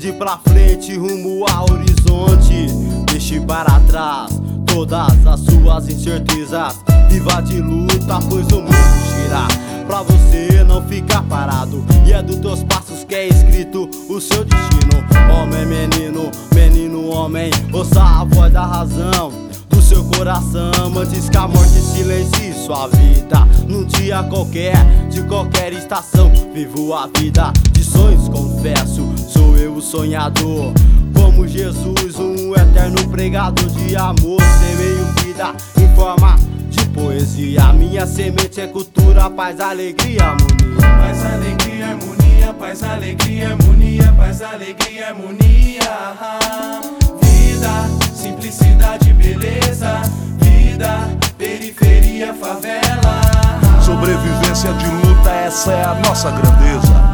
ande pra frente, rumo ao horizonte. Deixe para trás todas as suas incertezas. Viva de luta, pois o mundo gira. Pra você não ficar parado, e é dos teus passos que é escrito o seu destino. Homem, menino, menino, homem, ouça a voz da razão do seu coração, antes que a morte silencie sua vida. Num dia qualquer, de qualquer estação, vivo a vida de sonhos, confesso, sou eu o sonhador. Como Jesus, um eterno pregador de amor, semeio vida em forma de poesia. Minha semente é cultura, paz, alegria, harmonia. Paz, alegria, harmonia. Paz, alegria, harmonia. Paz, alegria, harmonia. Vida, simplicidade, beleza. Vida, periferia, favela. Sobrevivência de luta, essa é a nossa grandeza.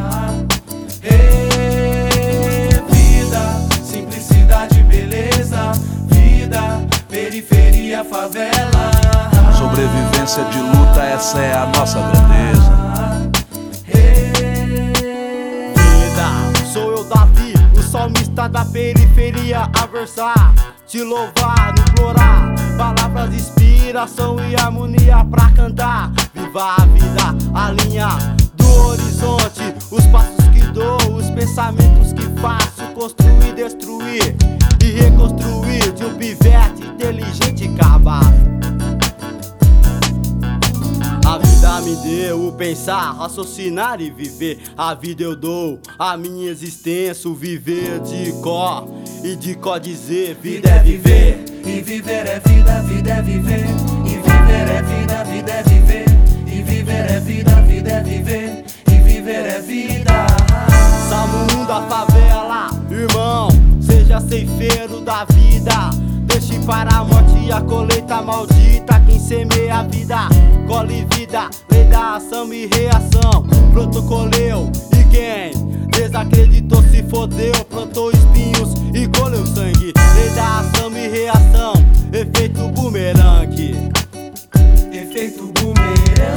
Vida, simplicidade, beleza. Vida, periferia, favela. Sobrevivência de luta, essa é a nossa grandeza. Vida, sou eu, Davi, o salmista da periferia, a versar, te louvar, no implorar, palavras de inspiração e harmonia pra cantar. Viva a vida, a linha do horizonte, os passos que dou, os pensamentos que faço, construir, destruir e reconstruir de um pivete inteligente e capaz. A vida me deu o pensar, raciocinar e viver. A vida eu dou, a minha existência, o viver de có e de có dizer. Vida é viver, e viver é vida, vida é viver. E viver é vida, vida é viver. E viver é vida, vida é viver. E viver é vida. Salmo da favela, irmão, seja ceifeiro da vida. Deixe para a morte e a colheita maldita. Quem semeia a vida, colhe vida. Lei da ação e reação, protocoleu. E quem desacreditou se fodeu. Plantou espinhos e colheu sangue. Lei da ação e reação, efeito bumerangue. Efeito bumerangue.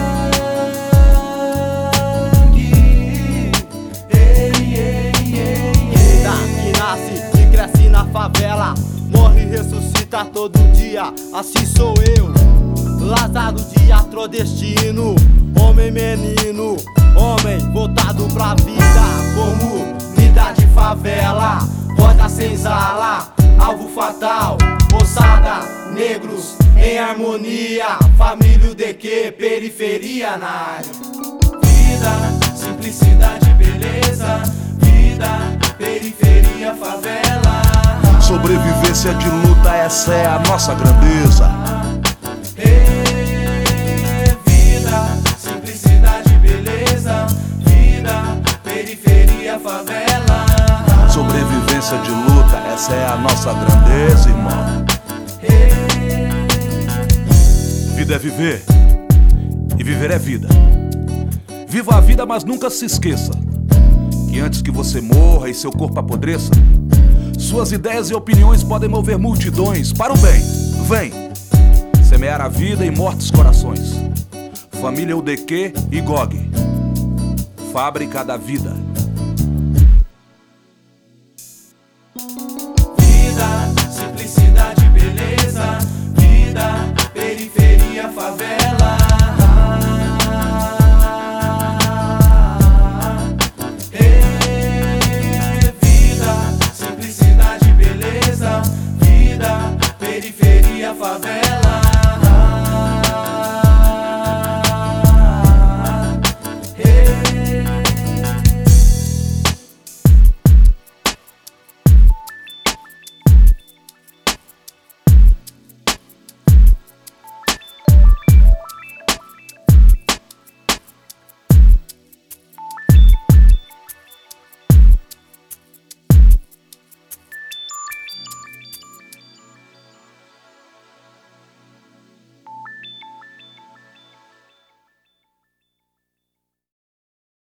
Vida que nasce e cresce na favela, morre e ressuscita todo dia, assim sou eu, Lázaro de astrodestino. Homem, menino, homem voltado pra vida. Comunidade, favela, voz da senzala, alvo fatal, moçada, negros em harmonia. Família DQ, periferia na área. Vida, simplicidade, beleza. Vida, periferia, favela. Sobrevivência de luta, essa é a nossa grandeza. Vida, simplicidade, beleza. Vida, periferia, favela. Sobrevivência de luta, essa é a nossa grandeza, irmão. Vida é viver, e viver é vida. Viva a vida, mas nunca se esqueça que antes que você morra e seu corpo apodreça, suas ideias e opiniões podem mover multidões para o bem. Vem semear a vida em mortos corações. Família UDQ e GOG, fábrica da vida.